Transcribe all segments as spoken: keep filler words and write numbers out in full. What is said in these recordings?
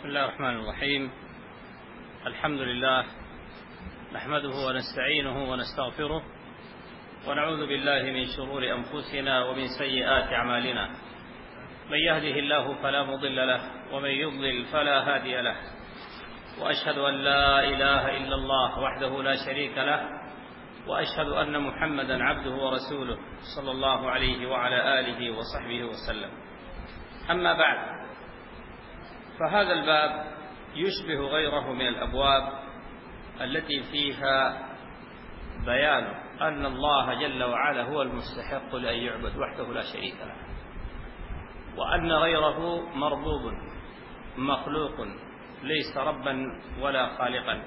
بسم الله الرحمن الرحيم. الحمد لله نحمده ونستعينه ونستغفره ونعوذ بالله من شرور أنفسنا ومن سيئات أعمالنا، من يهده الله فلا مضل له ومن يضلل فلا هادي له، وأشهد أن لا إله إلا الله وحده لا شريك له، وأشهد أن محمدا عبده ورسوله صلى الله عليه وعلى آله وصحبه وسلم. أما بعد، فهذا الباب يشبه غيره من الأبواب التي فيها بيان أن الله جل وعلا هو المستحق لأن يعبد وحده لا شريك له، وأن غيره مربوب مخلوق ليس ربا ولا خالقا.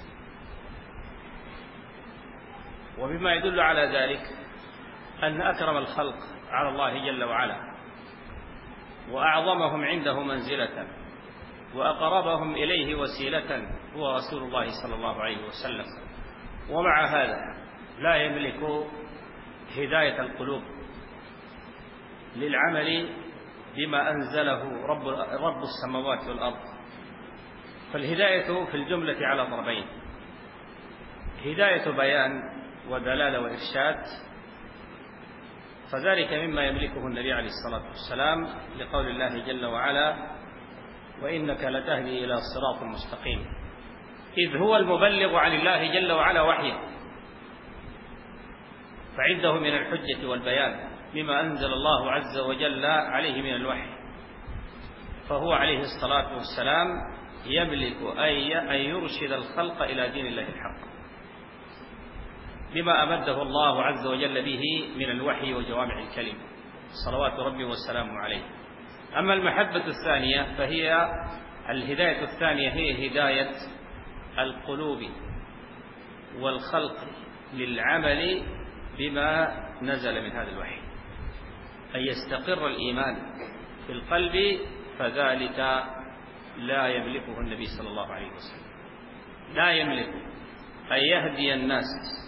وبما يدل على ذلك أن أكرم الخلق على الله جل وعلا وأعظمهم عنده منزلة وأقربهم إليه وسيلة هو رسول الله صلى الله عليه وسلم، ومع هذا لا يملك هداية القلوب للعمل بما أنزله رب, رب السماوات والأرض. فالهداية في الجملة على ضربين: هداية بيان ودلالة وإرشاد، فذلك مما يملكه النبي عليه الصلاة والسلام لقول الله جل وعلا: وإنك لتهدي إلى صراط مستقيم، إذ هو المبلغ عن الله جل وعلا وحيه، فعنده من الحجة والبيان بما أنزل الله عز وجل عليه من الوحي، فهو عليه الصلاة والسلام يملك أن يرشد الخلق إلى دين الله الحق بما أمده الله عز وجل به من الوحي وجوامع الكلم صلوات ربي والسلام عليه. أما المحبة الثانية فهي الهداية الثانية هي هداية القلوب والخلق للعمل بما نزل من هذا الوحي، أن يستقر الإيمان في القلب، فذلك لا يملكه النبي صلى الله عليه وسلم. لا يملك أن يهدي الناس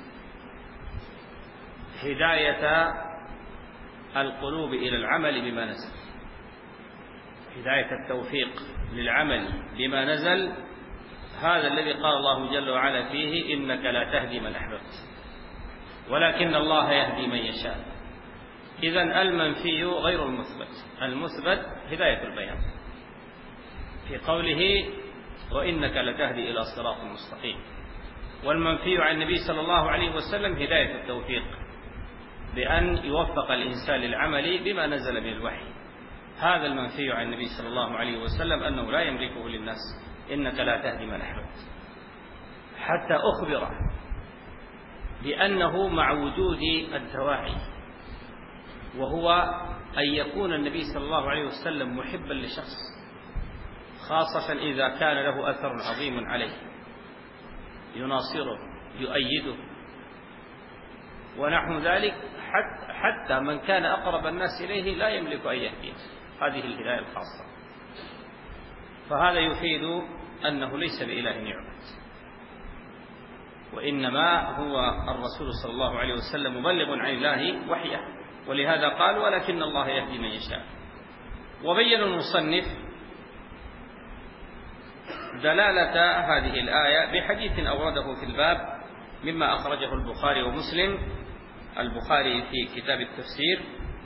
هداية القلوب إلى العمل بما نزل، هداية التوفيق للعمل بما نزل، هذا الذي قال الله جل وعلا فيه: إنك لا تهدي من أحببت ولكن الله يهدي من يشاء. إذن المنفي غير المثبت، المثبت هداية البيان في قوله: وإنك لتهدي إلى صراط مستقيم، والمنفي عن النبي صلى الله عليه وسلم هداية التوفيق بأن يوفق الإنسان للعمل بما نزل من الوحي. هذا المنفي عن النبي صلى الله عليه وسلم أنه لا يملكه للناس، إنك لا تهدي من أحببت، حتى أخبر بأنه مع وجود الدواعي، وهو أن يكون النبي صلى الله عليه وسلم محبا لشخص، خاصة إذا كان له أثر عظيم عليه يناصره يؤيده ونحو ذلك، حتى من كان أقرب الناس إليه لا يملك أن يهديه. هذه الهداية الخاصة. فهذا يفيد أنه ليس بإله يعبد، وإنما هو الرسول صلى الله عليه وسلم مبلغ عن الله وحيه، ولهذا قال: ولكن الله يهدي من يشاء. وبين المصنف دلالة هذه الآية بحديث أورده في الباب مما أخرجه البخاري ومسلم. البخاري في كتاب التفسير،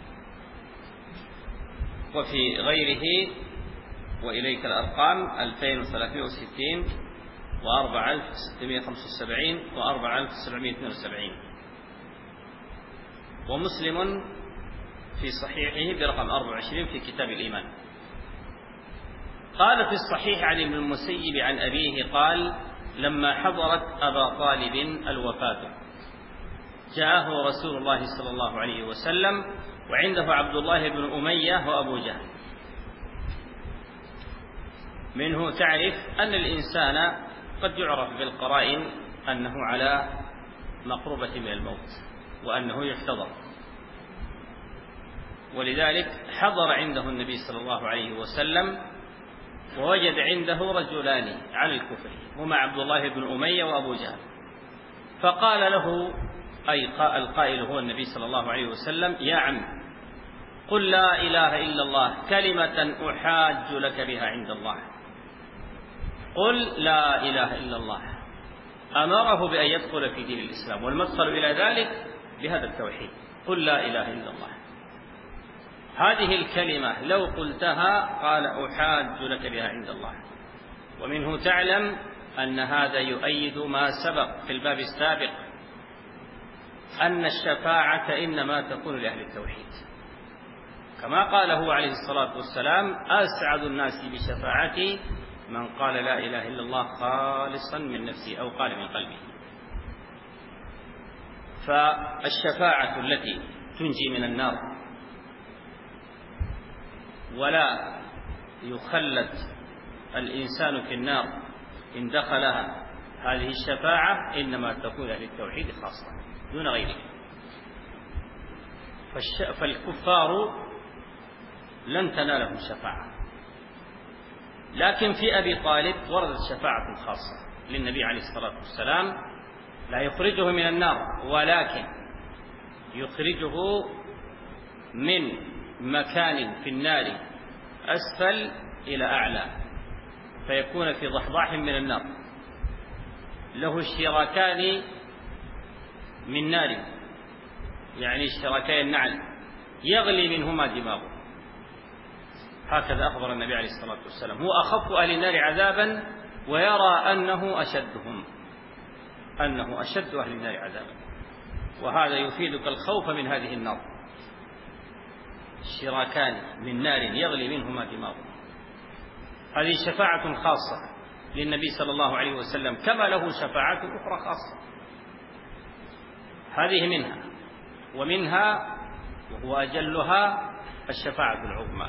وفي غيره: وإليك الأرقام ألفين وثلاثمائة وستين وأربعة آلاف وستمائة وخمسة وسبعين وأربعة آلاف وسبعمائة واثنين وسبعين، ومسلم في صحيحه برقم أربعة وعشرين في كتاب الإيمان. قال في الصحيح عن ابن المسيب عن أبيه قال: لما حضرت أبا طالب الوفاة جاءه رسول الله صلى الله عليه وسلم وعنده عبد الله بن أمية وأبو جهل. منه تعرف أن الإنسان قد يعرف بالقرائن أنه على مقربة من الموت وأنه يحتضر، ولذلك حضر عنده النبي صلى الله عليه وسلم ووجد عنده رجلان على الكفر، هما عبد الله بن أمية وأبو جهل، فقال له أي القائل هو النبي صلى الله عليه وسلم: يا عم، قل لا إله إلا الله كلمة أحاج لك بها عند الله. قل لا إله إلا الله، أمره بأن يدخل في دين الإسلام، والمدخل إلى ذلك بهذا التوحيد، قل لا إله إلا الله. هذه الكلمة لو قلتها قال أحاج لك بها عند الله. ومنه تعلم أن هذا يؤيد ما سبق في الباب السابق، أن الشفاعة إنما تكون لأهل التوحيد، كما قال هو عليه الصلاة والسلام: أسعد الناس بشفاعتي من قال لا إله إلا الله خالصا من نفسه، أو قال من قلبه. فالشفاعة التي تنجي من النار ولا يخلد الإنسان في النار إن دخلها، هذه الشفاعة إنما تكون للتوحيد خاصة دون غيره. فالكفار لن تنالهم شفاعة، لكن في أبي طالب وردت شفاعة خاصة للنبي عليه الصلاة والسلام، لا يخرجه من النار، ولكن يخرجه من مكان في النار أسفل إلى أعلى، فيكون في ضحضاح من النار، له اشتراكان من نار، يعني اشتراكي النعل يغلي منهما دماغه. هكذا أخبر النبي عليه الصلاة والسلام: هو أخف أهل النار عذابا ويرى أنه أشدهم، أنه أشد أهل النار عذابا. وهذا يفيدك الخوف من هذه النار، اشتراكان من نار يغلي منهما دماغه. هذه شفاعة خاصة للنبي صلى الله عليه وسلم، كما له شفاعات أخرى خاصة. هذه منها، ومنها وهو أجلها الشفاعة العظمى،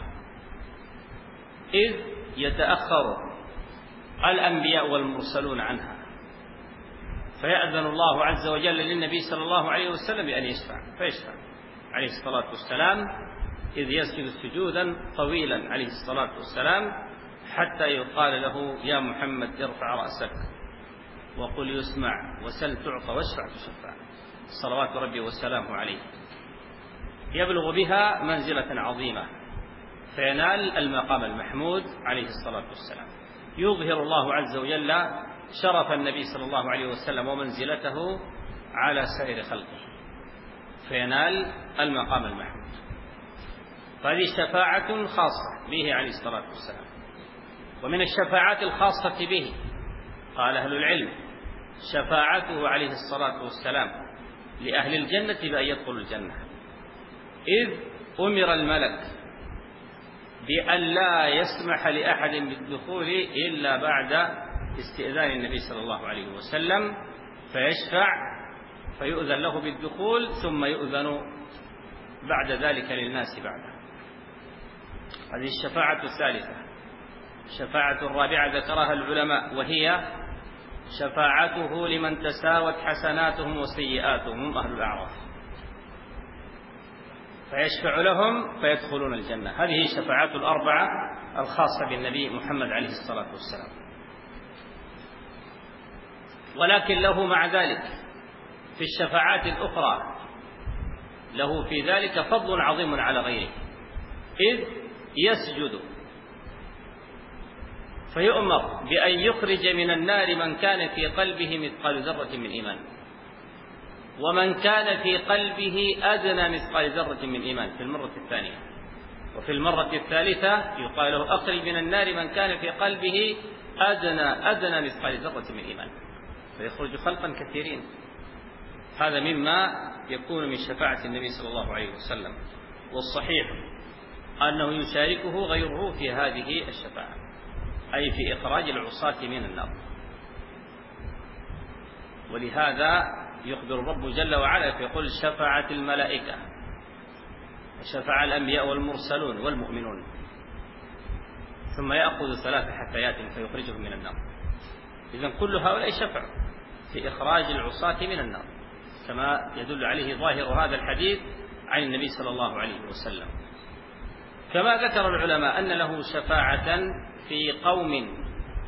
إذ يتأخر الأنبياء والمرسلون عنها، فيأذن الله عز وجل للنبي صلى الله عليه وسلم بأن يشفع، فيشفع عليه الصلاة والسلام، إذ يسجد سجودا طويلا عليه الصلاة والسلام، حتى يقال له: يا محمد ارفع رأسك وقل يسمع وسل تعطى واشفع تشفع، صلوات ربي والسلام عليه. يبلغ بها منزلة عظيمة، فينال المقام المحمود عليه الصلاة والسلام. يظهر الله عز وجل شرف النبي صلى الله عليه وسلم ومنزلته على سائر خلقه، فينال المقام المحمود. فهذه شفاعة خاصة به عليه الصلاة والسلام. ومن الشفاعات الخاصة به قال أهل العلم: شفاعته عليه الصلاة والسلام لأهل الجنة بأن يدخلوا الجنة، إذ أمر الملك بأن لا يسمح لأحد بالدخول إلا بعد استئذان النبي صلى الله عليه وسلم، فيشفع فيؤذن له بالدخول، ثم يؤذن بعد ذلك للناس بعده. هذه الشفاعة الثالثة. الشفاعة الرابعة ذكرها العلماء، وهي شفاعته لمن تساوت حسناتهم وسيئاتهم، هم أهل الأعراف، فيشفع لهم فيدخلون الجنة. هذه الشفاعات الأربعة الخاصة بالنبي محمد عليه الصلاة والسلام. ولكن له مع ذلك في الشفاعات الأخرى له في ذلك فضل عظيم على غيره، إذ يسجد فيؤمر بأن يخرج من النار من كان في قلبه مثقال ذرة من إيمان، ومن كان في قلبه أدنى مثقال ذرة من إيمان في المرة الثانية. وفي المرة الثالثة يقال له: أخرج من النار من كان في قلبه أدنى أدنى مثقال ذرة من إيمان، فيخرج خلقا كثيرين. هذا مما يكون من شفاعة النبي صلى الله عليه وسلم. والصحيح أنه يشاركه غيره في هذه الشفاعة، أي في إخراج العصاة من النار. ولهذا يخبر الرب جل وعلا فيقول: شفعت الملائكة وشفع الأنبياء والمرسلون والمؤمنون، ثم يأخذ ثلاث حثيات فيخرجهم من النار. إذن كل هؤلاء شفعوا في إخراج العصاة من النار، كما يدل عليه ظاهر هذا الحديث عن النبي صلى الله عليه وسلم. كما ذكر العلماء أن له شفاعة في قوم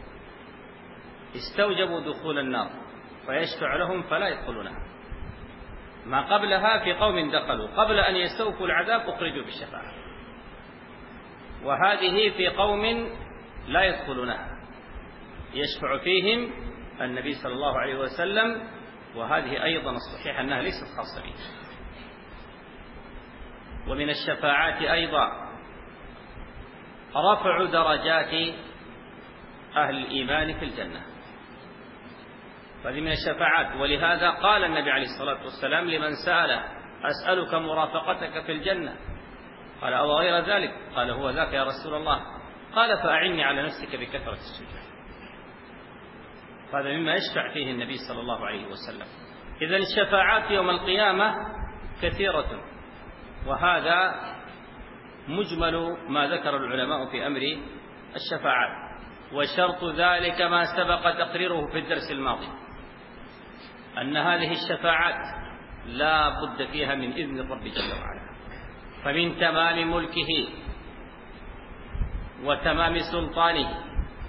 استوجبوا دخول النار فيشفع لهم فلا يدخلونها، ما قبلها في قوم دخلوا قبل أن يستوفوا العذاب أخرجوا بالشفاعة، وهذه في قوم لا يدخلونها يشفع فيهم النبي صلى الله عليه وسلم، وهذه أيضا الصحيح أنها ليست خاصة به. ومن الشفاعات أيضا رفع درجات أهل الإيمان في الجنة، فهذه من الشفاعات. ولهذا قال النبي عليه الصلاة والسلام لمن سأله: أسألك مرافقتك في الجنة؟ قال: أو غير ذلك؟ قال: هو ذاك يا رسول الله. قال: فأعني على نفسك بكثرة السجود. هذا مما يشفع فيه النبي صلى الله عليه وسلم. إذن الشفاعات يوم القيامة كثيرة، وهذا مجمل ما ذكر العلماء في أمر الشفاعات، وشرط ذلك ما سبق تقريره في الدرس الماضي، أن هذه الشفاعات لا بد فيها من إذن الرب جل وعلا، فمن تمام ملكه وتمام سلطانه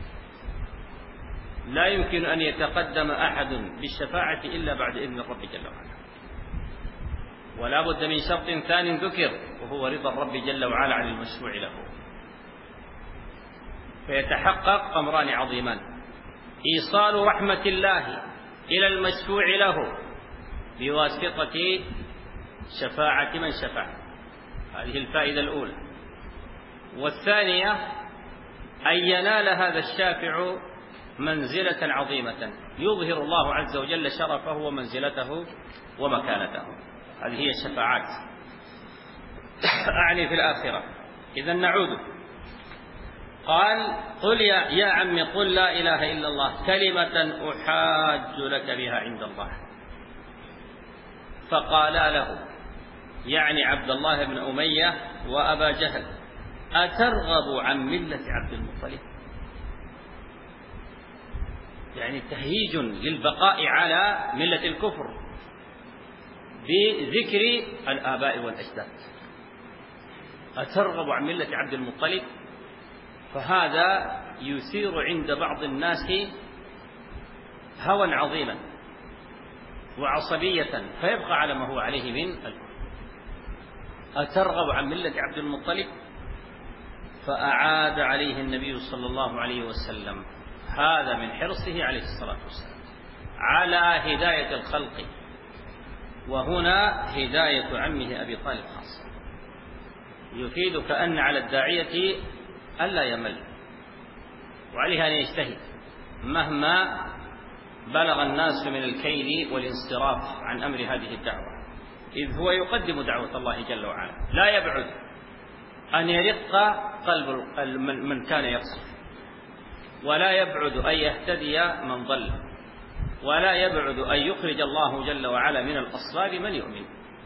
لا يمكن أن يتقدم أحد بالشفاعة إلا بعد إذن الرب جل وعلا. ولا بد من شرط ثاني ذكر، وهو رضا الرب جل وعلا عن المشروع له. فيتحقق أمران عظيمان: إيصال رحمة الله إلى المشفوع له بواسطة شفاعة من شفع، هذه الفائدة الأولى. والثانية أن ينال هذا الشافع منزلة عظيمة يظهر الله عز وجل شرفه ومنزلته ومكانته. هذه هي الشفاعات، أعني في الآخرة. إذا نعود. قال: قل يا, يا عم قل لا إله إلا الله كلمة أحاج لك بها عند الله. فقالا له، يعني عبد الله بن أمية وأبا جهل: أترغب عن ملة عبد المطلب؟ يعني تهييج للبقاء على ملة الكفر بذكر الآباء والأجداد. أترغب عن ملة عبد المطلب؟ فهذا يثير عند بعض الناس هوى عظيما وعصبية، فيبقى على ما هو عليه من الكفر. أترغب عن ملة عبد المطلب؟ فأعاد عليه النبي صلى الله عليه وسلم، هذا من حرصه عليه الصلاة والسلام على هداية الخلق، وهنا هداية عمه أبي طالب خاصة، يفيدك أن على الداعية ألا يمل، وعليه أن يجتهد مهما بلغ الناس من الكيل والانصراف عن أمر هذه الدعوة، إذ هو يقدم دعوة الله جل وعلا. لا يبعد أن يرق قلب من كان يقصد، ولا يبعد أن يهتدي من ضل، ولا يبعد أن يخرج الله جل وعلا من الأصلاب من يؤمن.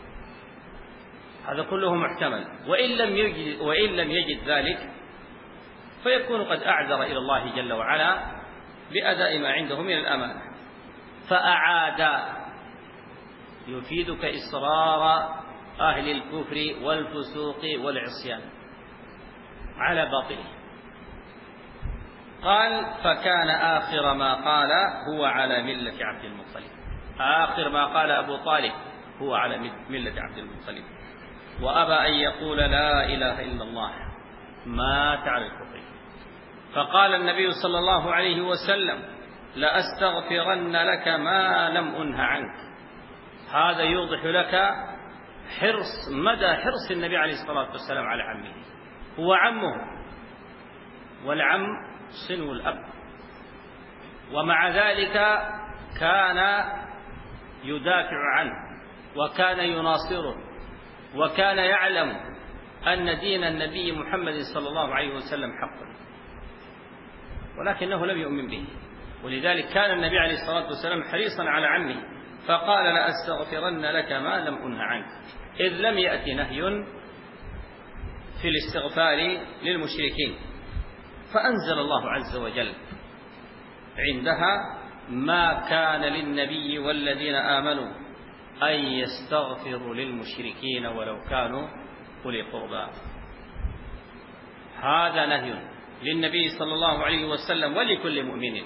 هذا كله محتمل. وإن لم يجد, وإن لم يجد ذلك فيكون قد أعذر إلى الله جل وعلا بأداء ما عنده من الأمانة. فأعاد يفيدك إصرار أهل الكفر والفسوق والعصيان على باطله. قال: فكان آخر ما قال هو على ملة عبد المطلب. آخر ما قال أبو طالب هو على ملة عبد المطلب، وأبى أن يقول لا إله إلا الله، مات على الكفر. فقال النبي صلى الله عليه وسلم: لأستغفرن لك ما لم أنه عنك. هذا يوضح لك حرص مدى حرص النبي عليه الصلاة والسلام على عمه. هو عمه، والعم صنو الأب، ومع ذلك كان يدافع عنه وكان يناصره، وكان يعلم أن دين النبي محمد صلى الله عليه وسلم حق، ولكنه لم يؤمن به. ولذلك كان النبي عليه الصلاة والسلام حريصا على عمه، فقال: لأستغفرن لك ما لم أنه عنك، إذ لم يأتي نهي في الاستغفار للمشركين. فأنزل الله عز وجل عندها: ما كان للنبي والذين آمنوا أن يستغفروا للمشركين ولو كانوا أولي قربى. هذا نهي للنبي صلى الله عليه وسلم ولكل مؤمن،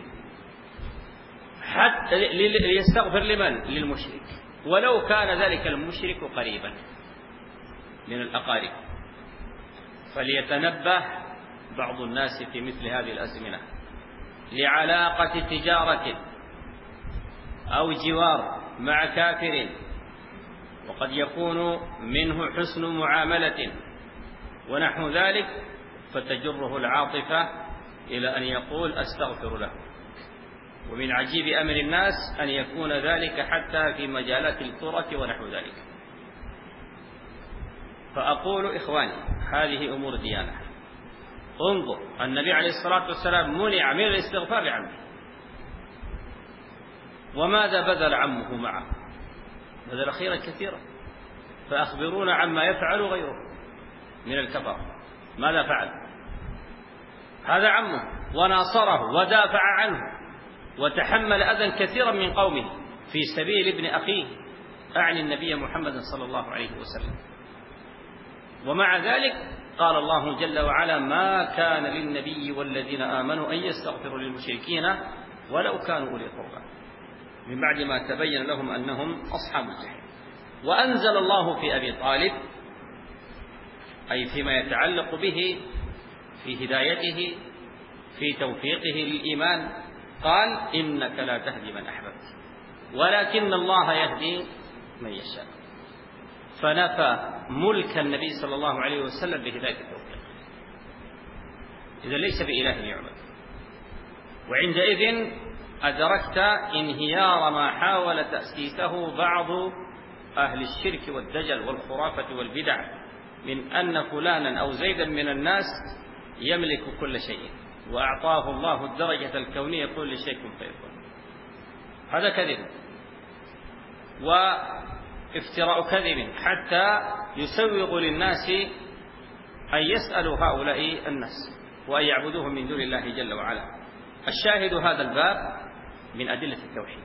حتى ليستغفر لمن؟ للمشرك، ولو كان ذلك المشرك قريبا من الأقارب. فليتنبه بعض الناس في مثل هذه الأزمنة لعلاقة تجارة أو جوار مع كافر، وقد يكون منه حسن معاملة ونحو ذلك، فتجره العاطفة إلى أن يقول أستغفر له. ومن عجيب أمر الناس أن يكون ذلك حتى في مجالات الكرة ونحو ذلك. فأقول إخواني هذه أمور ديانة. انظر النبي عليه الصلاة والسلام منع من الاستغفار لعمه، وماذا بذل عمه معه؟ بذل خيرا كثيرا. فأخبرونا عما يفعل غيره من الكفر، ماذا فعل؟ هذا عمه وناصره ودافع عنه وتحمل أذى كثيرا من قومه في سبيل ابن أخيه، أعني النبي محمد صلى الله عليه وسلم. ومع ذلك قال الله جل وعلا: ما كان للنبي والذين آمنوا أن يستغفروا للمشركين ولو كانوا أولي قربى من بعد ما تبين لهم أنهم أصحاب الجحيم. وأنزل الله في أبي طالب، أي فيما يتعلق به في هدايته في توفيقه للإيمان، قال: إنك لا تهدي من أحببت ولكن الله يهدي من يشاء. فنفى ملك النبي صلى الله عليه وسلم بهداية التوفيق، إذا ليس بإله يعبد. وعندئذ أدركت انهيار ما حاول تأسيسه بعض أهل الشرك والدجل والخرافة والبدع، من أن فلانا أو زيدا من الناس يملك كل شيء وأعطاه الله الدرجة الكونية كل شيء فيكون. هذا كذب وافتراء كذب حتى يسوغ للناس أن يسألوا هؤلاء الناس وأن يعبدوهم من دون الله جل وعلا. الشاهد هذا الباب من أدلة التوحيد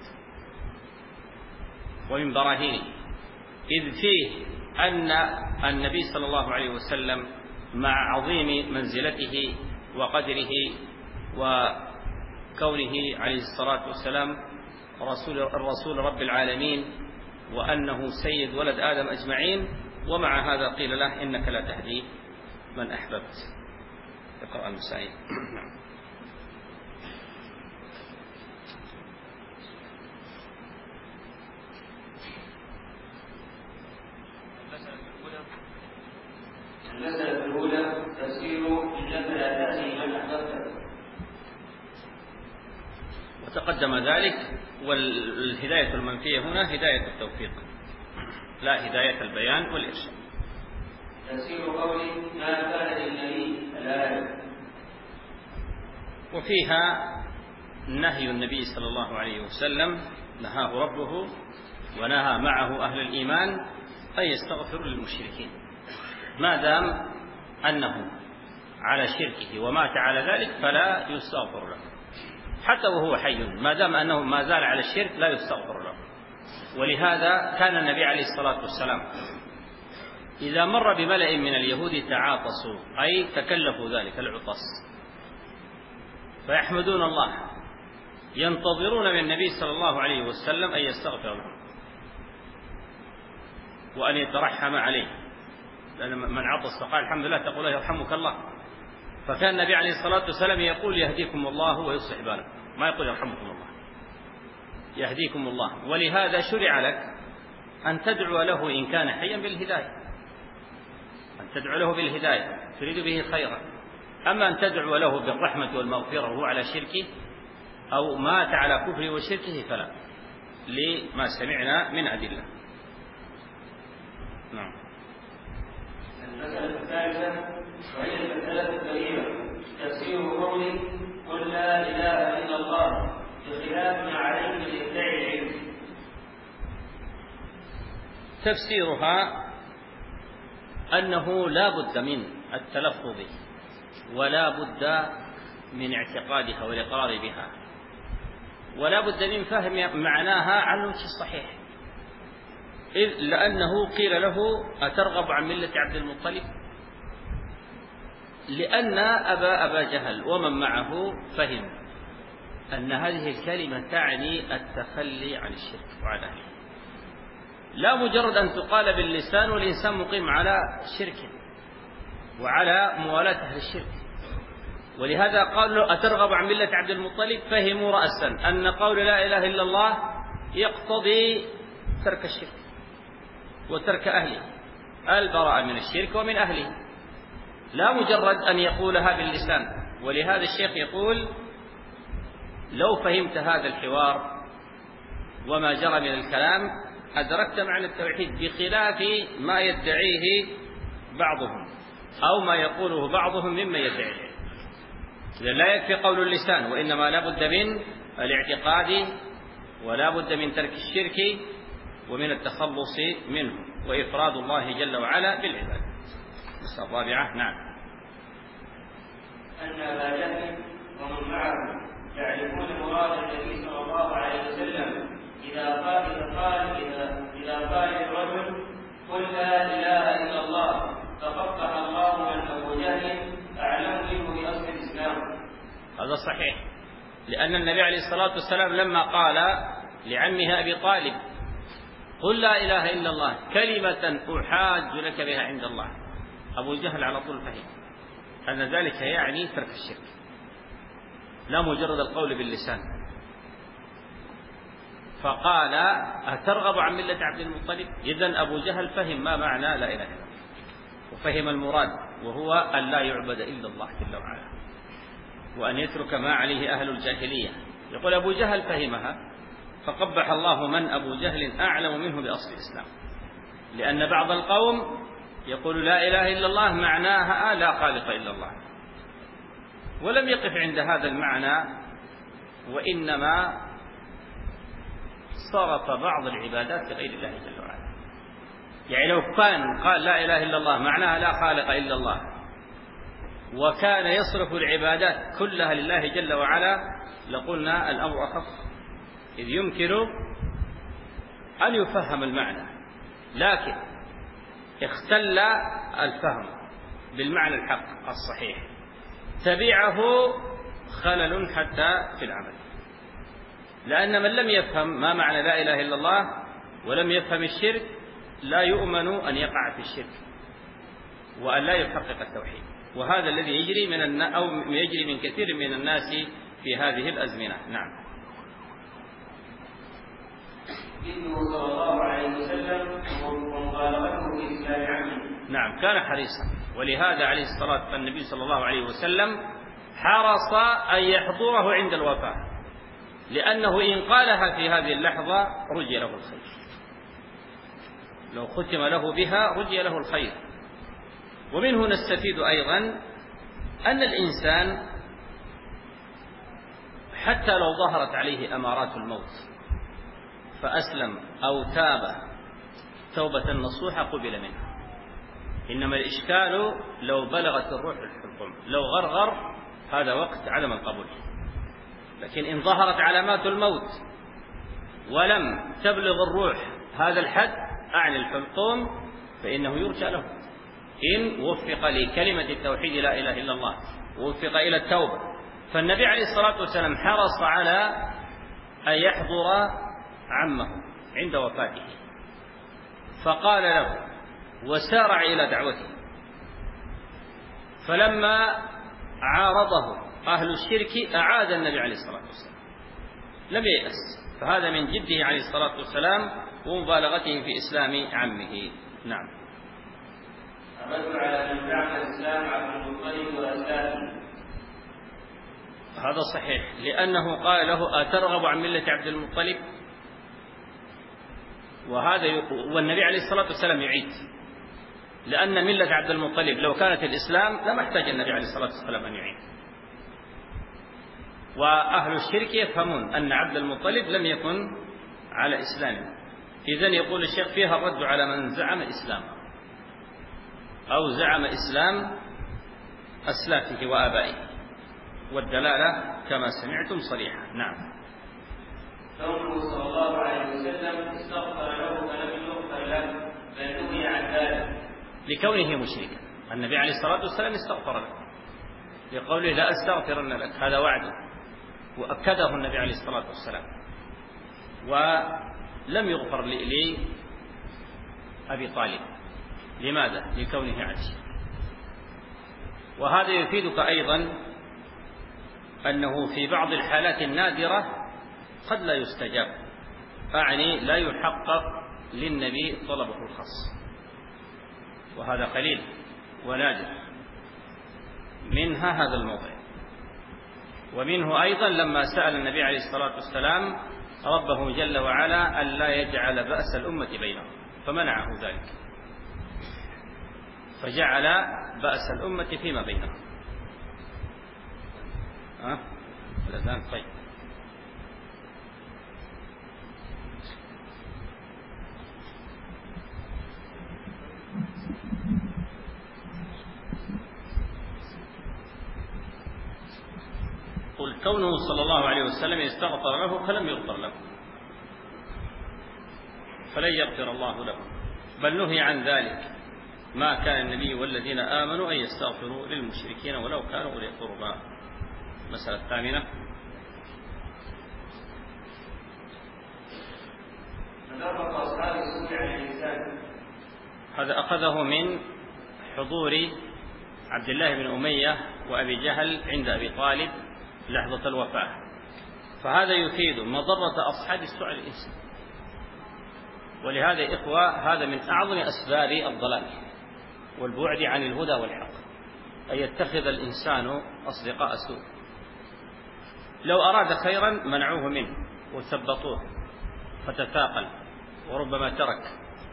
ومن براهينه، إذ فيه أن النبي صلى الله عليه وسلم مع عظيم منزلته وقدره وكونه عليه الصلاة والسلام رسول الرسول رب العالمين، وأنه سيد ولد آدم أجمعين، ومع هذا قيل له: إنك لا تهدي من أحببت. اقرأ المسائل. المسألة الأولى تفسير إنك لا تهدي من أحببت. وتقدم ذلك، والهداية المنفية هنا هداية التوفيق لا هداية البيان والإرشاد. تفسير قولي ما كان للنبي الآية، وفيها نهي النبي صلى الله عليه وسلم، نهاه ربه ونهى معه أهل الإيمان أن يستغفروا للمشركين ما دام أنه على شركه ومات على ذلك فلا يستغفر له، حتى وهو حي ما دام أنه ما زال على الشرك لا يستغفر له. ولهذا كان النبي عليه الصلاة والسلام إذا مر بملأ من اليهود تعاطسوا، أي تكلفوا ذلك العطس، فيحمدون الله ينتظرون من النبي صلى الله عليه وسلم أن يستغفر لهم وأن يترحم عليه، لأن من عطس فقال الحمد لله تقول له يرحمك الله. فكان النبي عليه الصلاة والسلام يقول: يهديكم الله ويصلح بالكم، ما يقول يرحمكم الله، يهديكم الله. ولهذا شرع لك أن تدعو له إن كان حيا بالهداية، أن تدعو له بالهداية تريد به خيرا. أما أن تدعو له بالرحمة والمغفرة وهو على شركه أو مات على كفره وشركه فلا، لما سمعنا من أدلة. نعم. المسألة الثالثة وهي المسألة الكريمة، تفسير قولي قل لا إله إلا الله بخلاف ما عليه من يدعي العلم. تفسيرها أنه لا بد من التلفظ ولا بد من اعتقادها والإقرار بها، ولا بد من فهم معناها على الوجه الصحيح، إذ لأنه قيل له: أترغب عن ملة عبد المطلب؟ لأن أبا أبا جهل ومن معه فهم أن هذه الكلمة تعني التخلي عن الشرك وعن أهله، لا مجرد أن تقال باللسان والإنسان مقيم على شرك وعلى موالاة أهل الشرك، ولهذا قال له أترغب عن ملة عبد المطلب؟ فهموا رأسا أن قول لا إله إلا الله يقتضي ترك الشرك وترك أهله، البراءة من الشرك ومن أهله، لا مجرد أن يقولها باللسان. ولهذا الشيخ يقول لو فهمت هذا الحوار وما جرى من الكلام أدركت معنى التوحيد بخلاف ما يدعيه بعضهم أو ما يقوله بعضهم مما يدعيه. إذا لا يكفي قول اللسان، وإنما لا بد من الاعتقاد ولا بد من ترك الشرك ومن التخلص منه وإفراد الله جل وعلا بالعبادة. المسألة الرابعة. نعم. أن أبا جهل ومن معه يعرفون مراد النبي صلى الله عليه وسلم إذا قال إذا قال إذا إذا قال الرجل قل لا إله إلا الله فقبح الله من أبو جهل أعلم منه بأصل الإسلام. هذا صحيح، لأن النبي عليه الصلاة والسلام لما قال لعمه أبي طالب قل لا إله إلا الله كلمة أحاج لك بها عند الله، أبو جهل على طول فهم أن ذلك يعني ترك الشرك لا مجرد القول باللسان، فقال أترغب عن ملة عبد المطلب؟ إذن أبو جهل فهم ما معنى لا إله إلا الله وفهم المراد، وهو أن لا يعبد إلا الله جل وعلا وأن يترك ما عليه أهل الجاهلية. يقول أبو جهل فهمها فقبح الله من أبو جهل أعلم منه بأصل الإسلام، لأن بعض القوم يقول لا إله إلا الله معناها لا خالق إلا الله، ولم يقف عند هذا المعنى، وإنما صرف بعض العبادات لغير الله جل وعلا. يعني لو كان قال لا إله إلا الله معناها لا خالق إلا الله وكان يصرف العبادات كلها لله جل وعلا لقلنا الأمر أخف، إذ يمكن أن يفهم المعنى، لكن اختل الفهم بالمعنى الحق الصحيح، تبعه خلل حتى في العمل، لأن من لم يفهم ما معنى لا إله إلا الله ولم يفهم الشرك لا يؤمن أن يقع في الشرك وأن لا يحقق التوحيد، وهذا الذي يجري من النا أو يجري من كثير من الناس في هذه الأزمنة. نعم. إنه صلى الله عليه وسلم ومبالغته في إسلام عمه. نعم، كان حريصا، ولهذا عليه الصلاة النبي صلى الله عليه وسلم حرص أن يحضره عند الوفاة، لأنه إن قالها في هذه اللحظة رجي له الخير، لو ختم له بها رجي له الخير. ومنه نستفيد أيضا أن الإنسان حتى لو ظهرت عليه أمارات الموت فأسلم أو تاب توبة نصوحة قبل منها، إنما الإشكال لو بلغت الروح الحلقوم، لو غرغر هذا وقت عدم القبول. لكن إن ظهرت علامات الموت ولم تبلغ الروح هذا الحد أعني الحلقوم فإنه يرجى له إن وفق لكلمة التوحيد لا إله إلا الله ووفق إلى التوبة. فالنبي عليه الصلاة والسلام حرص على أن يحضر عمه عند وفاته، فقال له وسارع إلى دعوته، فلما عارضه أهل الشرك أعاد النبي عليه الصلاة والسلام، لم ييأس، فهذا من جده عليه الصلاة والسلام ومبالغته في إسلام عمه. نعم. الرجل على من دعم الإسلام عبد المطلب وأسلافه. هذا صحيح، لأنه قال له أترغب عن ملة عبد المطلب، وهذا والنبي عليه الصلاة والسلام يعيد، لأن ملة عبد المطلب لو كانت الإسلام لما احتاج النبي عليه الصلاة والسلام أن يعيد. وأهل الشرك يفهمون أن عبد المطلب لم يكن على إسلام، إذن يقول الشيخ فيها الرد على من زعم إسلام أو زعم إسلام أسلافه وآبائه، والدلالة كما سمعتم صريحة. نعم. كونه صلى الله عليه وسلم استغفر له فلم يغفر له بل نهي عن ذلك لكونه مشركا. النبي عليه الصلاة والسلام استغفر له لقوله لا أستغفرن لك، هذا وعده وأكده النبي عليه الصلاة والسلام، ولم يغفر لأبي طالب. لماذا؟ لكونه عاجز. وهذا يفيدك أيضا أنه في بعض الحالات النادرة قد لا يستجاب، أعني لا يحقق للنبي طلبه الخاص، وهذا قليل ونادر. منها هذا الموضع. ومنه أيضا لما سأل النبي عليه الصلاة والسلام ربه جل وعلا ألا يجعل بأس الأمة بينهم، فمنعه ذلك، فجعل بأس الأمة فيما بينهم. ها الأذان طيب. قل كونه صلى الله عليه وسلم يستغفر له فلم يغفر له، فلن يغفر الله له، بل نهي عن ذلك ما كان النبي والذين آمنوا أن يستغفروا للمشركين ولو كانوا أولي قربى. المسألة الثامنة: هذا أخذه من حضور عبد الله بن أمية وأبي جهل عند أبي طالب لحظة الوفاة، فهذا يفيد مضرة أصحاب السوء الإنسان. ولهذا إخوة هذا من أعظم أسباب الضلال والبعد عن الهدى والحق، أن يتخذ الإنسان أصدقاء سوء. لو أراد خيرا منعوه منه وثبطوه فتثاقل، وربما ترك،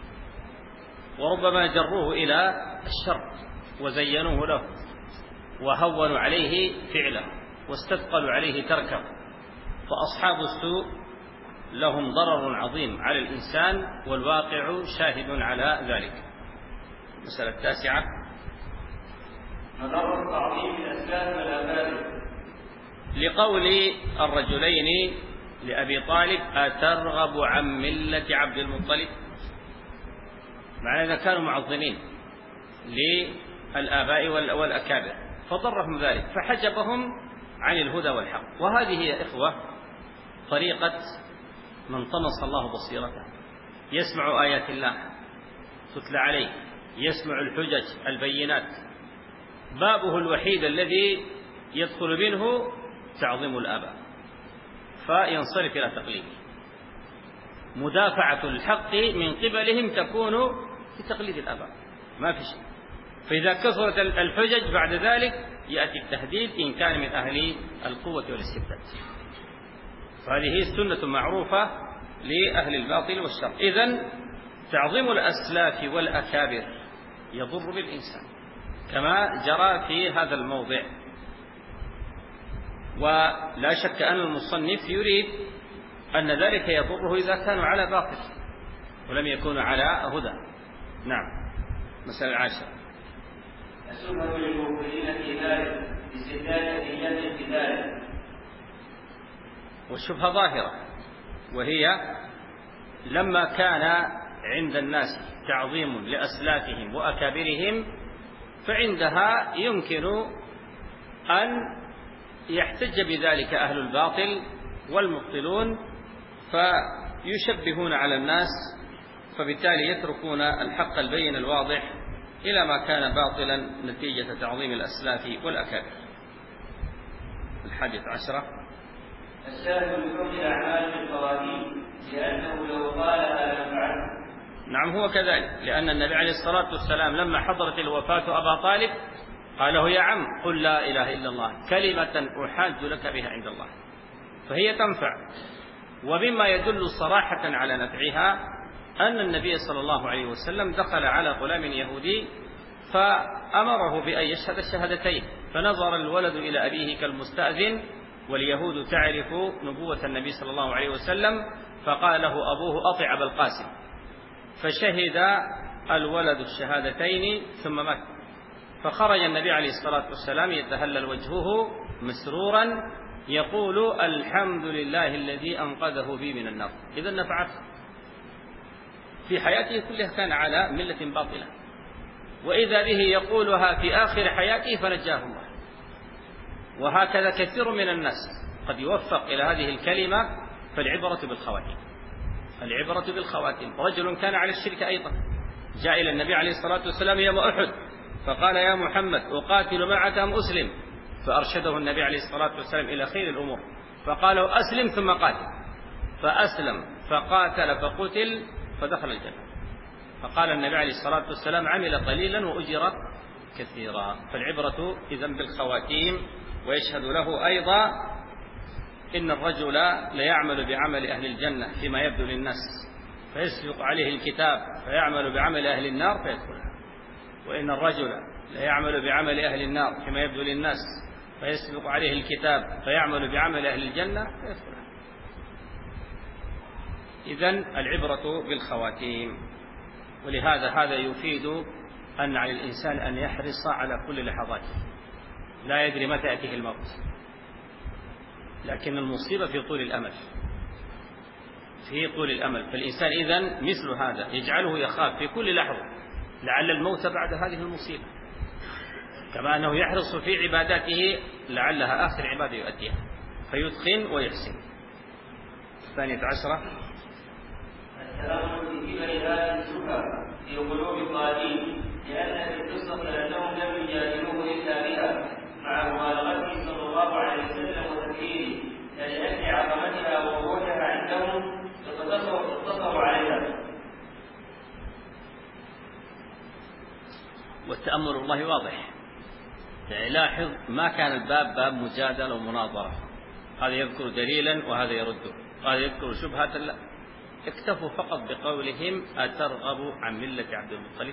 وربما جروه إلى الشر وزينوه له وهونوا عليه فعله واستثقلوا عليه تركه. فأصحاب السوء لهم ضرر عظيم على الإنسان، والواقع شاهد على ذلك. المسألة التاسعة: مضرة تعظيم الأسباب والآباء، لقول الرجلين لأبي طالب: أترغب عن ملة عبد المطلب؟ معنى إذا كانوا معظمين للآباء والأكابر فضرهم ذلك فحجبهم عن الهدى والحق. وهذه هي إخوة طريقة من طمس الله بصيرته، يسمع آيات الله تتلى عليه، يسمع الحجج البينات، بابه الوحيد الذي يدخل منه تعظيم الآباء، فينصرف إلى تقليده. مدافعة الحق من قبلهم تكون في تقليد الآباء، ما في شيء. فإذا كثرت الحجج بعد ذلك يأتي التهديد إن كان من أهل القوة والاستبداد. فهذه سنة معروفة لأهل الباطل والشر. إذن تعظيم الأسلاف والأكابر يضر بالإنسان كما جرى في هذا الموضع. ولا شك أن المصنف يريد أن ذلك يضره إذا كانوا على باطل ولم يكونوا على هدى. نعم. مسألة العاشرة: السنة للمؤمنين في ذلك باستدلال أدلة في ذلك. والشبهة ظاهرة، وهي لما كان عند الناس تعظيم لأسلافهم وأكابرهم فعندها يمكن أن يحتج بذلك أهل الباطل والمبطلون فيشبهون على الناس، فبالتالي يتركون الحق البين الواضح إلى ما كان باطلا نتيجة تعظيم الأسلاف والأكابر. الحادية عشرة: الشاهد لحكم الأعمال بالقوانين لأنه لو قالها لنفعله. نعم هو كذلك، لأن النبي عليه الصلاة والسلام لما حضرت الوفاة أبا طالب قال له: يا عم قل لا إله إلا الله كلمة أحاج لك بها عند الله، فهي تنفع. ومما يدل صراحة على نفعها أن النبي صلى الله عليه وسلم دخل على غلام يهودي فأمره بأن يشهد الشهادتين، فنظر الولد إلى أبيه كالمستأذن، واليهود تعرف نبوة النبي صلى الله عليه وسلم، فقال له أبوه: أطع أبا القاسم، فشهد الولد الشهادتين ثم مات. فخرج النبي عليه الصلاة والسلام يتهلل وجهه مسرورا يقول: الحمد لله الذي أنقذه بي من النار. إذن نفعته في حياته كلها، كان على ملة باطلة، وإذا به يقولها في آخر حياته فنجاه الله. وهكذا كثير من الناس قد يوفق إلى هذه الكلمة، فالعبرة بالخواتيم، العبرة بالخواتيم. رجل كان على الشرك أيضا جاء إلى النبي عليه الصلاة والسلام يوم أحد فقال: يا محمد أقاتل معك أم أسلم؟ فأرشده النبي عليه الصلاة والسلام إلى خير الأمور، فقال له أسلم ثم قاتل، فأسلم فقاتل فقتل فدخل الجنة. فقال النبي عليه الصلاة والسلام عمل قليلا وأجر كثيرا. فالعبرة إذن بالخواتيم. ويشهد له أيضا إن الرجل ليعمل بعمل أهل الجنة فيما يبدو للناس، فيسبق عليه الكتاب فيعمل بعمل أهل النار فيدخلها، وإن الرجل ليعمل بعمل أهل النار فيما يبدو للناس فيسبق عليه الكتاب فيعمل بعمل أهل الجنة فيدخلها. إذن العبرة بالخواتيم. ولهذا هذا يفيد أن على الإنسان أن يحرص على كل لحظاته، لا يدري متى يأتيه الموت، لكن المصيبة في طول الأمل، في طول الأمل. فالإنسان إذن مثل هذا يجعله يخاف في كل لحظة لعل الموت بعد هذه المصيبة، كما أنه يحرص في عباداته لعلها آخر عبادة يؤديها فيتقن ويحسن. الثانية عشرة التأمل في كبر هذه الشبهة في قلوب الضالين، لأن في القصة أنهم لم يجادلوه إلا بها مع مبالغته صلى الله عليه وسلم وتكريره، لأجل عظمتها ووقوعها عندهم اقتصروا عليها. والتأمل الله واضح، يعني لاحظ ما كان الباب باب مجادلة ومناظرة، هذا يذكر دليلا وهذا يرده، هذا يذكر شبهة، لا، اكتفوا فقط بقولهم أترغب عن ملة عبد المطلب.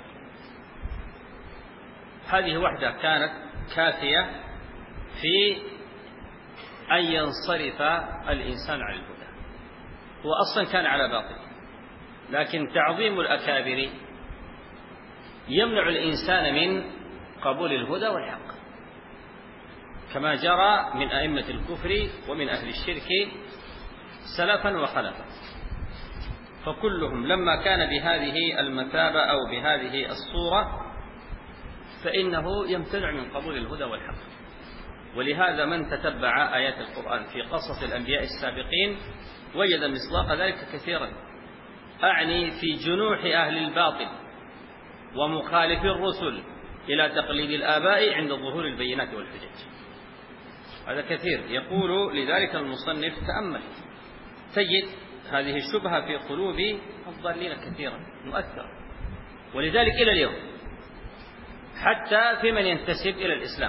هذه وحدة كانت كافية في أن ينصرف الإنسان عن الهدى. هو أصلا كان على باطل، لكن تعظيم الأكابر يمنع الإنسان من قبول الهدى والحق، كما جرى من أئمة الكفر ومن أهل الشرك سلفا وخلفا. فكلهم لما كان بهذه المثابة أو بهذه الصورة فإنه يمتنع من قبول الهدى والحق. ولهذا من تتبع آيات القرآن في قصص الأنبياء السابقين وجد مصداق ذلك كثيرا، أعني في جنوح أهل الباطل ومخالف الرسل إلى تقليد الآباء عند ظهور البينات والحجج. هذا كثير. يقول لذلك المصنف تأمل تجد هذه الشبهة في قلوب الضالين كثيرا مؤثرة، ولذلك إلى اليوم حتى في من ينتسب إلى الإسلام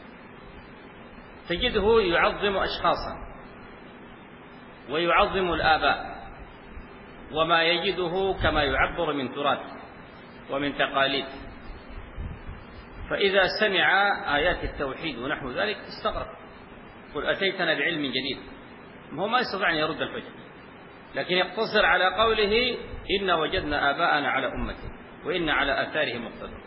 تجده يعظم أشخاصا ويعظم الآباء وما يجده كما يعبر من تراث ومن تقاليد، فإذا سمع آيات التوحيد ونحو ذلك استغرب، قل أتيتنا بعلم جديد. هو ما يستطيع أن يرد الحجة، لكن يقتصر على قوله إنا وجدنا آباءنا على أمة وإنا على آثارهم مقتدون.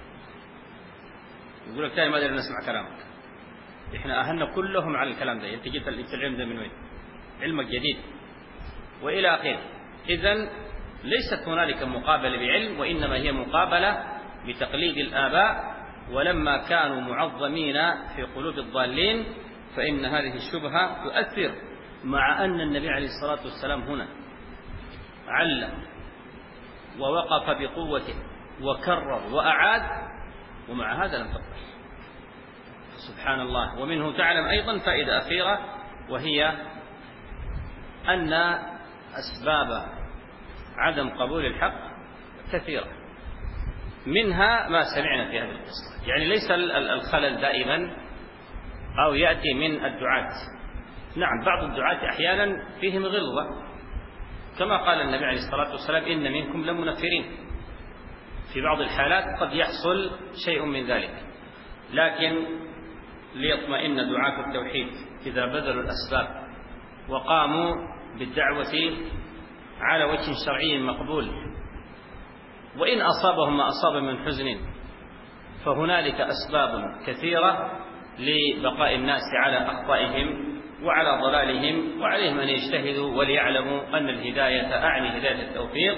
يقول لك تاني ما أدري نسمع كلامك، إحنا أهلنا كلهم على الكلام ده، أنت جبت العلم ده من وين؟ علمك جديد وإلى آخره. إذن ليست هنالك مقابلة بعلم، وإنما هي مقابلة بتقليد الآباء. ولما كانوا معظمين في قلوب الضالين فإن هذه الشبهة تؤثر، مع أن النبي عليه الصلاة والسلام هنا علم ووقف بقوته وكرر وأعاد، ومع هذا لم تقبل. سبحان الله. ومنه تعلم أيضا فائدة أخيرة، وهي أن أسباب عدم قبول الحق كثيرة، منها ما سمعنا في هذه القصة. يعني ليس الخلل دائما أو يأتي من الدعاة، نعم بعض الدعاة أحيانا فيهم غلظة، كما قال النبي عليه الصلاة والسلام إن منكم لمنفرين، في بعض الحالات قد يحصل شيء من ذلك، لكن ليطمئن دعاة التوحيد إذا بذلوا الأسباب وقاموا بالدعوة على وجه شرعي مقبول، وإن أصابهم ما أصاب من حزن فهنالك أسباب كثيرة لبقاء الناس على أخطائهم وعلى ضلالهم، وعليهم أن يجتهدوا وليعلموا أن الهداية أعني هداية التوفيق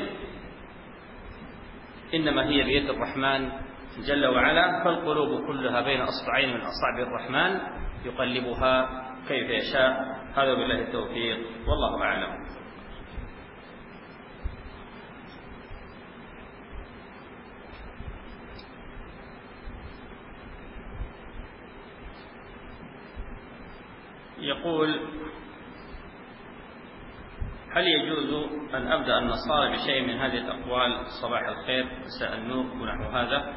إنما هي بيد الرحمن جل وعلا، فالقلوب كلها بين أصبعين من أصابع الرحمن يقلبها كيف يشاء. هذا بالله التوفيق، والله أعلم. يقول: هل يجوز أن أبدأ النصارى بشيء من هذه الأقوال: صباح الخير، مساء النور، ونحو هذا؟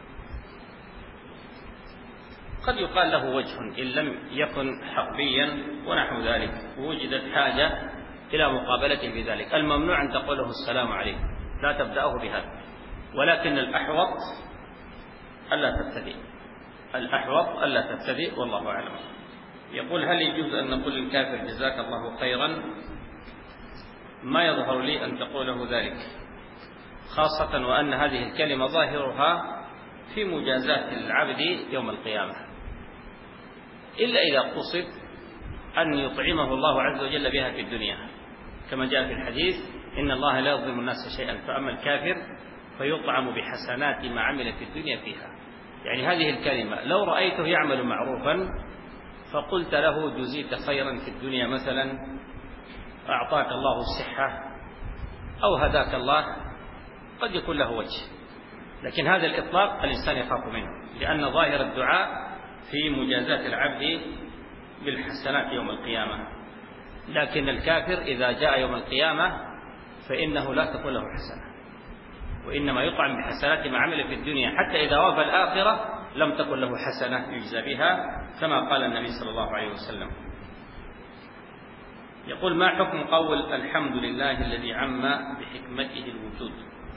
قد يقال له وجه إن لم يكن حربيا ونحو ذلك، ووجدت حاجة إلى مقابلته بذلك. الممنوع أن تقوله السلام عليكم، لا تبدأه بهذا، ولكن الأحوط ألا تبتدئ الأحوط ألا تبتدئ والله أعلم. يقول: هل يجوز أن نقول للكافر جزاك الله خيرا؟ ما يظهر لي أن تقوله ذلك، خاصة وأن هذه الكلمة ظاهرها في مجازاة العبد يوم القيامة، إلا إذا قصد أن يطعمه الله عز وجل بها في الدنيا، كما جاء في الحديث: إن الله لا يظلم الناس شيئا، فأما الكافر فيطعم بحسنات ما عمل في الدنيا فيها. يعني هذه الكلمة لو رأيته يعمل معروفا فقلت له جزيت خيرا في الدنيا مثلا، أعطاك الله الصحة أو هداك الله، قد يكون له وجه، لكن هذا الإطلاق الإنسان يخاف منه، لأن ظاهر الدعاء في مجازاة العبد بالحسنات يوم القيامة. لكن الكافر إذا جاء يوم القيامة فإنه لا تكون له حسنة، وإنما يطعم بحسنات ما عمل في الدنيا، حتى إذا وفى الآخرة لم تكن له حسنة يجزى بها، كما قال النبي صلى الله عليه وسلم. يقول: ما حكم قول الحمد لله الذي عم بحكمته الوجود؟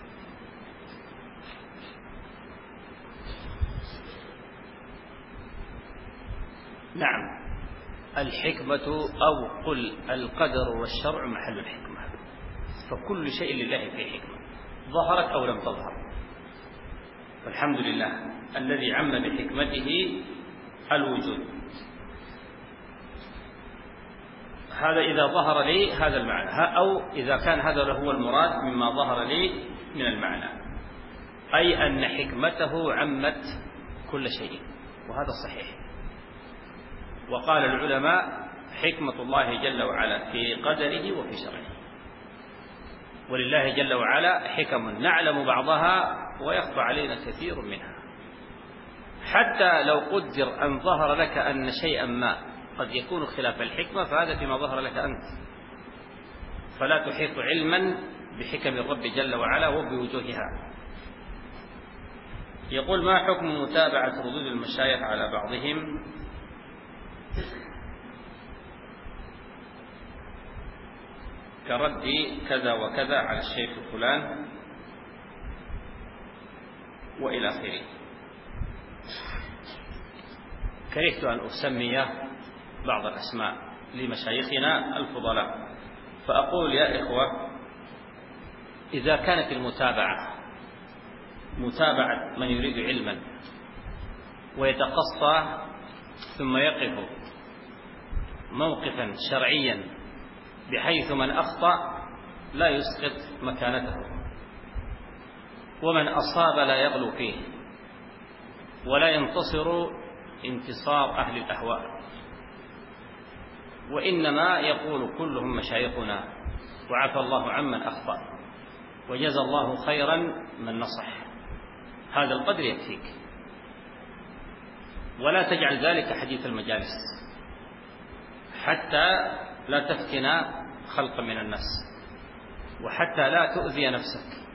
نعم، الحكمة أو قل القدر والشرع محل الحكمة، فكل شيء لله فيه حكمة، ظهرت أو لم تظهر. فالحمد لله الذي عم بحكمته الوجود، هذا إذا ظهر لي هذا المعنى، أو إذا كان هذا هو المراد مما ظهر لي من المعنى، أي أن حكمته عمت كل شيء، وهذا صحيح. وقال العلماء: حكمة الله جل وعلا في قدره وفي شرعه، ولله جل وعلا حكم نعلم بعضها ويخفى علينا كثير منها. حتى لو قدر أن ظهر لك أن شيئا ما قد يكون خلاف الحكمة، فهذا فيما ظهر لك أنت، فلا تحيط علما بحكم الرب جل وعلا وبوجوهها. يقول: ما حكم متابعة ردود المشايخ على بعضهم كرد كذا وكذا على الشيخ فلان وإلى آخره؟ كرهت أن أسمي بعض الأسماء لمشايخنا الفضلاء، فأقول: يا إخوة، إذا كانت المتابعة متابعة من يريد علما ويتقصى ثم يقف موقفا شرعيا بحيث من أخطأ لا يسقط مكانته، ومن أصاب لا يغلو فيه، ولا ينتصر انتصار أهل الأهواء، وإنما يقول كلهم مشايخنا وعفى الله عمن أخطأ وجزى الله خيرا من نصح، هذا القدر يكفيك، ولا تجعل ذلك حديث المجالس حتى لا تفتن خلقا من الناس، وحتى لا تؤذي نفسك،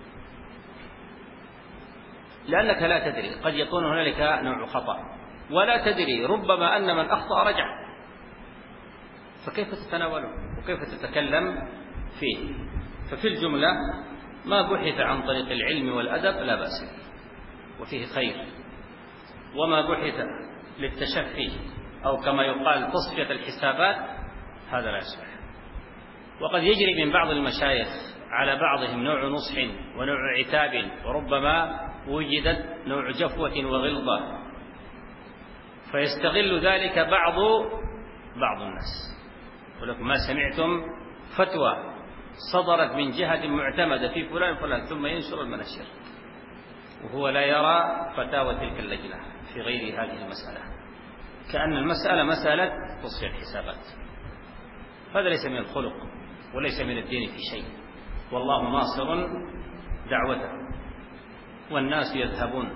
لأنك لا تدري، قد يكون هنالك نوع خطأ، ولا تدري ربما أن من أخطأ رجع، فكيف تتناوله وكيف تتكلم فيه؟ ففي الجملة ما بحث عن طريق العلم والأدب لا بأس به وفيه خير، وما بحث للتشفي أو كما يقال تصفية الحسابات هذا لا يصلح. وقد يجري من بعض المشايخ على بعضهم نوع نصح ونوع عتاب، وربما وجدت نوع جفوة وغلظة، فيستغل ذلك بعض بعض الناس. ولكم ما سمعتم فتوى صدرت من جهة معتمدة في فلان فلان، ثم ينشر المنشر وهو لا يرى فتاوى تلك اللجنة في غير هذه المسألة، كأن المسألة مسألة تصفية الحسابات. هذا ليس من الخلق وليس من الدين في شيء، والله ناصر دعوته والناس يذهبون،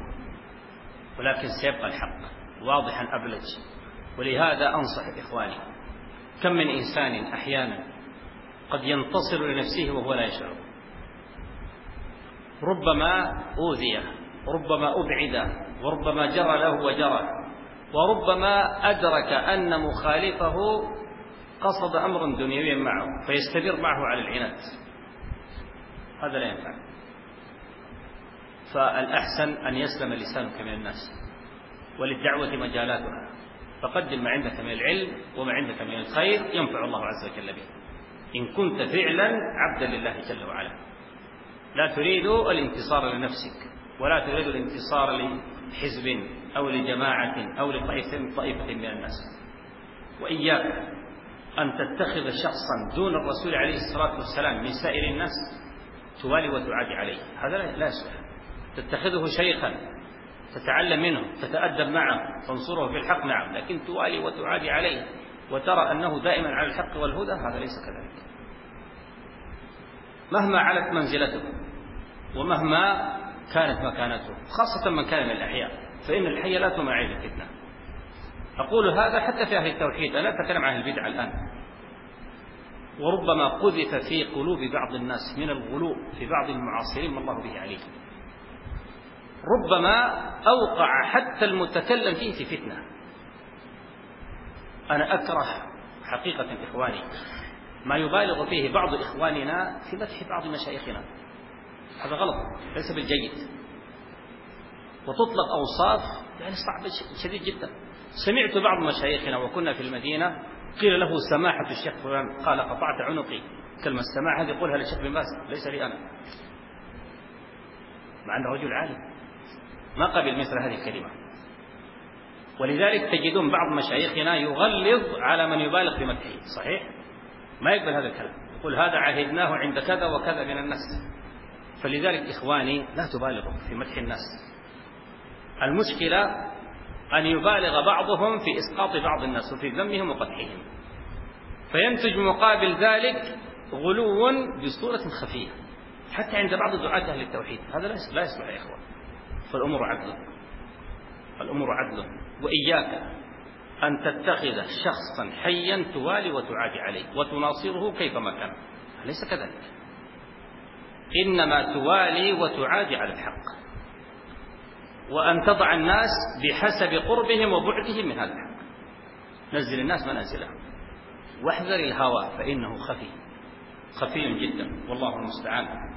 ولكن سيبقى الحق واضحا أبلج. ولهذا أنصح إخواني كم من إنسان أحيانا قد ينتصر لنفسه وهو لا يشعر، ربما أوذي، ربما أبعد، وربما جرى له وجرى، وربما أدرك أن مخالفه قصد أمر دنيوي معه فيستمر معه على العناد. هذا لا ينفع. فالأحسن أن يسلم لسانك من الناس، وللدعوة مجالاتها، فقدم ما عندك من العلم وما عندك من الخير ينفع الله عز وجل به، إن كنت فعلا عبدا لله جل وعلا. لا تريد الانتصار لنفسك، ولا تريد الانتصار لحزب أو لجماعة أو لطائفة من الناس. وإياك أن تتخذ شخصا دون الرسول عليه الصلاة والسلام من سائر الناس توالي وتعادي عليه، هذا لا يصلح. تتخذه شيخا تتعلم منه، تتأدب معه، تنصره في الحق، نعم، لكن توالي وتعادي عليه وترى أنه دائما على الحق والهدى، هذا ليس كذلك. مهما علت منزلته ومهما كانت مكانته، خاصة من كان من الأحياء، فإن الحي لا تماعي الفتنة. أقول هذا حتى في أهل التوحيد، أنا أتكلم عن البدع الآن. وربما قذف في قلوب بعض الناس من الغلو في بعض المعاصرين ما الله به عليه، ربما أوقع حتى المتكلم فيه في فتنة. أنا أكره حقيقة إخواني ما يبالغ فيه بعض إخواننا في مدح بعض مشايخنا، هذا غلط، ليس بالجيد، وتطلق أوصاف يعني صعبة شديد جدا. سمعت بعض مشايخنا وكنا في المدينة قيل له سماحة الشيخ فلان، قال قطعت عنقي. كلمة السماحة هذه يقولها للشيخ بن باز، ليس لي أنا، مع أنه رجل عالم ما قبل مثل هذه الكلمة. ولذلك تجدون بعض مشايخنا يغلظ على من يبالغ في مدحه، صحيح ما يقبل هذا الكلام، يقول هذا عهدناه عند كذا وكذا من الناس. فلذلك إخواني لا تبالغوا في مدح الناس، المشكلة أن يبالغ بعضهم في إسقاط بعض الناس وفي ذمهم وقدحهم، فينتج مقابل ذلك غلو بصورة خفية حتى عند بعض دعاة أهل التوحيد، هذا لا يصلح يا إخوان. فالأمور عدل، الأمور عدل. وإياك أن تتخذ شخصا حيا توالي وتعادي عليه وتناصره كيفما كان، ليس كذلك، إنما توالي وتعادي على الحق، وأن تضع الناس بحسب قربهم وبعدهم من هذا الحق. نزل الناس منازلهم، واحذر الهوى فإنه خفي خفي جدا، والله المستعان.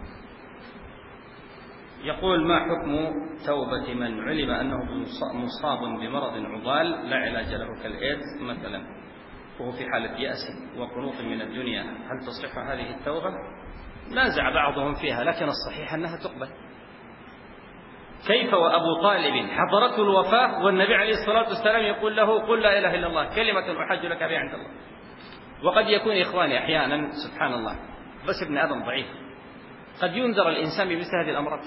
يقول ما حكم توبة من علم أنه مصاب بمرض عضال لا علاج له كالإيدز مثلا، وهو في حالة يأس وقنوط من الدنيا، هل تصح هذه التوبة؟ نازع بعضهم فيها، لكن الصحيح أنها تقبل. كيف وأبو طالب حضرته الوفاة والنبي عليه الصلاة والسلام يقول له قل لا إله إلا الله كلمة أحج لك بها عند الله. وقد يكون إخواني أحيانا سبحان الله بس ابن آدم ضعيف، قد ينذر الإنسان بمثل هذه الأمراض،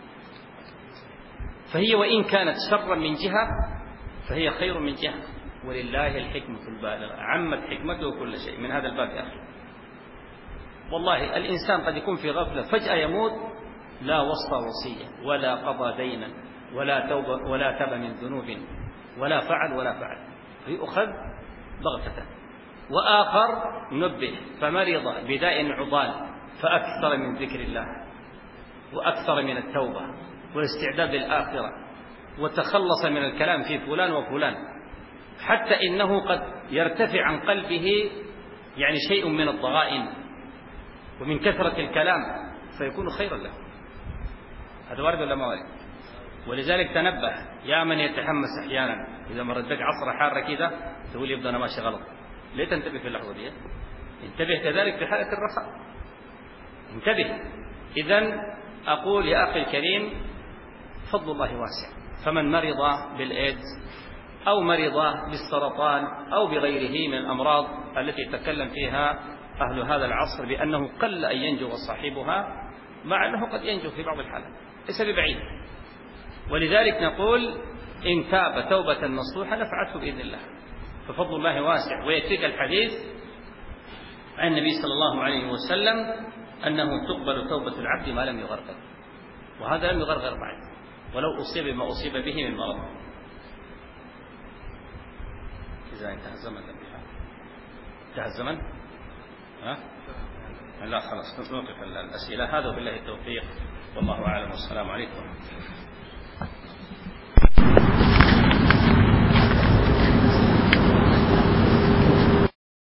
فهي وإن كانت شرا من جهة فهي خير من جهة، ولله الحكمة البالغة، عمت حكمته كل شيء. من هذا الباب يا أخي والله الإنسان قد يكون في غفلة فجأة يموت، لا وصى وصية ولا قضى دينا ولا توبة ولا تاب من ذنوب ولا فعل ولا فعل، فيؤخذ ضغطة. وآخر نبه فمرض بداء عضال فأكثر من ذكر الله وأكثر من التوبة والاستعداد للآخرة، وتخلص من الكلام في فلان وفلان، حتى إنه قد يرتفع عن قلبه يعني شيء من الضغائن ومن كثرة الكلام فيكون خيرا له. هذا وارد ولا ما وارد؟ ولذلك تنبه يا من يتحمس أحيانا إذا مرت بك عصر حارة كذا تقول يبدأ أنا ماشي غلط، ليه تنتبه في اللحظة دي؟ انتبه كذلك في حالة الرخاء، انتبه. إذن أقول يا أخي الكريم فضل الله واسع، فمن مرض بالإيدز أو مرض بالسرطان أو بغيره من الأمراض التي تكلم فيها أهل هذا العصر بأنه قل أن ينجو صاحبها، مع أنه قد ينجو في بعض الحالات ليس ببعيد. ولذلك نقول إن تاب توبة نصوحة نفعته بإذن الله، ففضل الله واسع. ويكفيك الحديث عن النبي صلى الله عليه وسلم أنه تقبل توبة العبد ما لم يغرغر، وهذا لم يغرغر بعد ولو أصيب ما أصيب به من مرض. إذا انتهى الزمن انتهى الزمن؟ ها؟ لا خلاص نوقف الأسئلة هذا، وبالله التوفيق والله أعلم والسلام عليكم.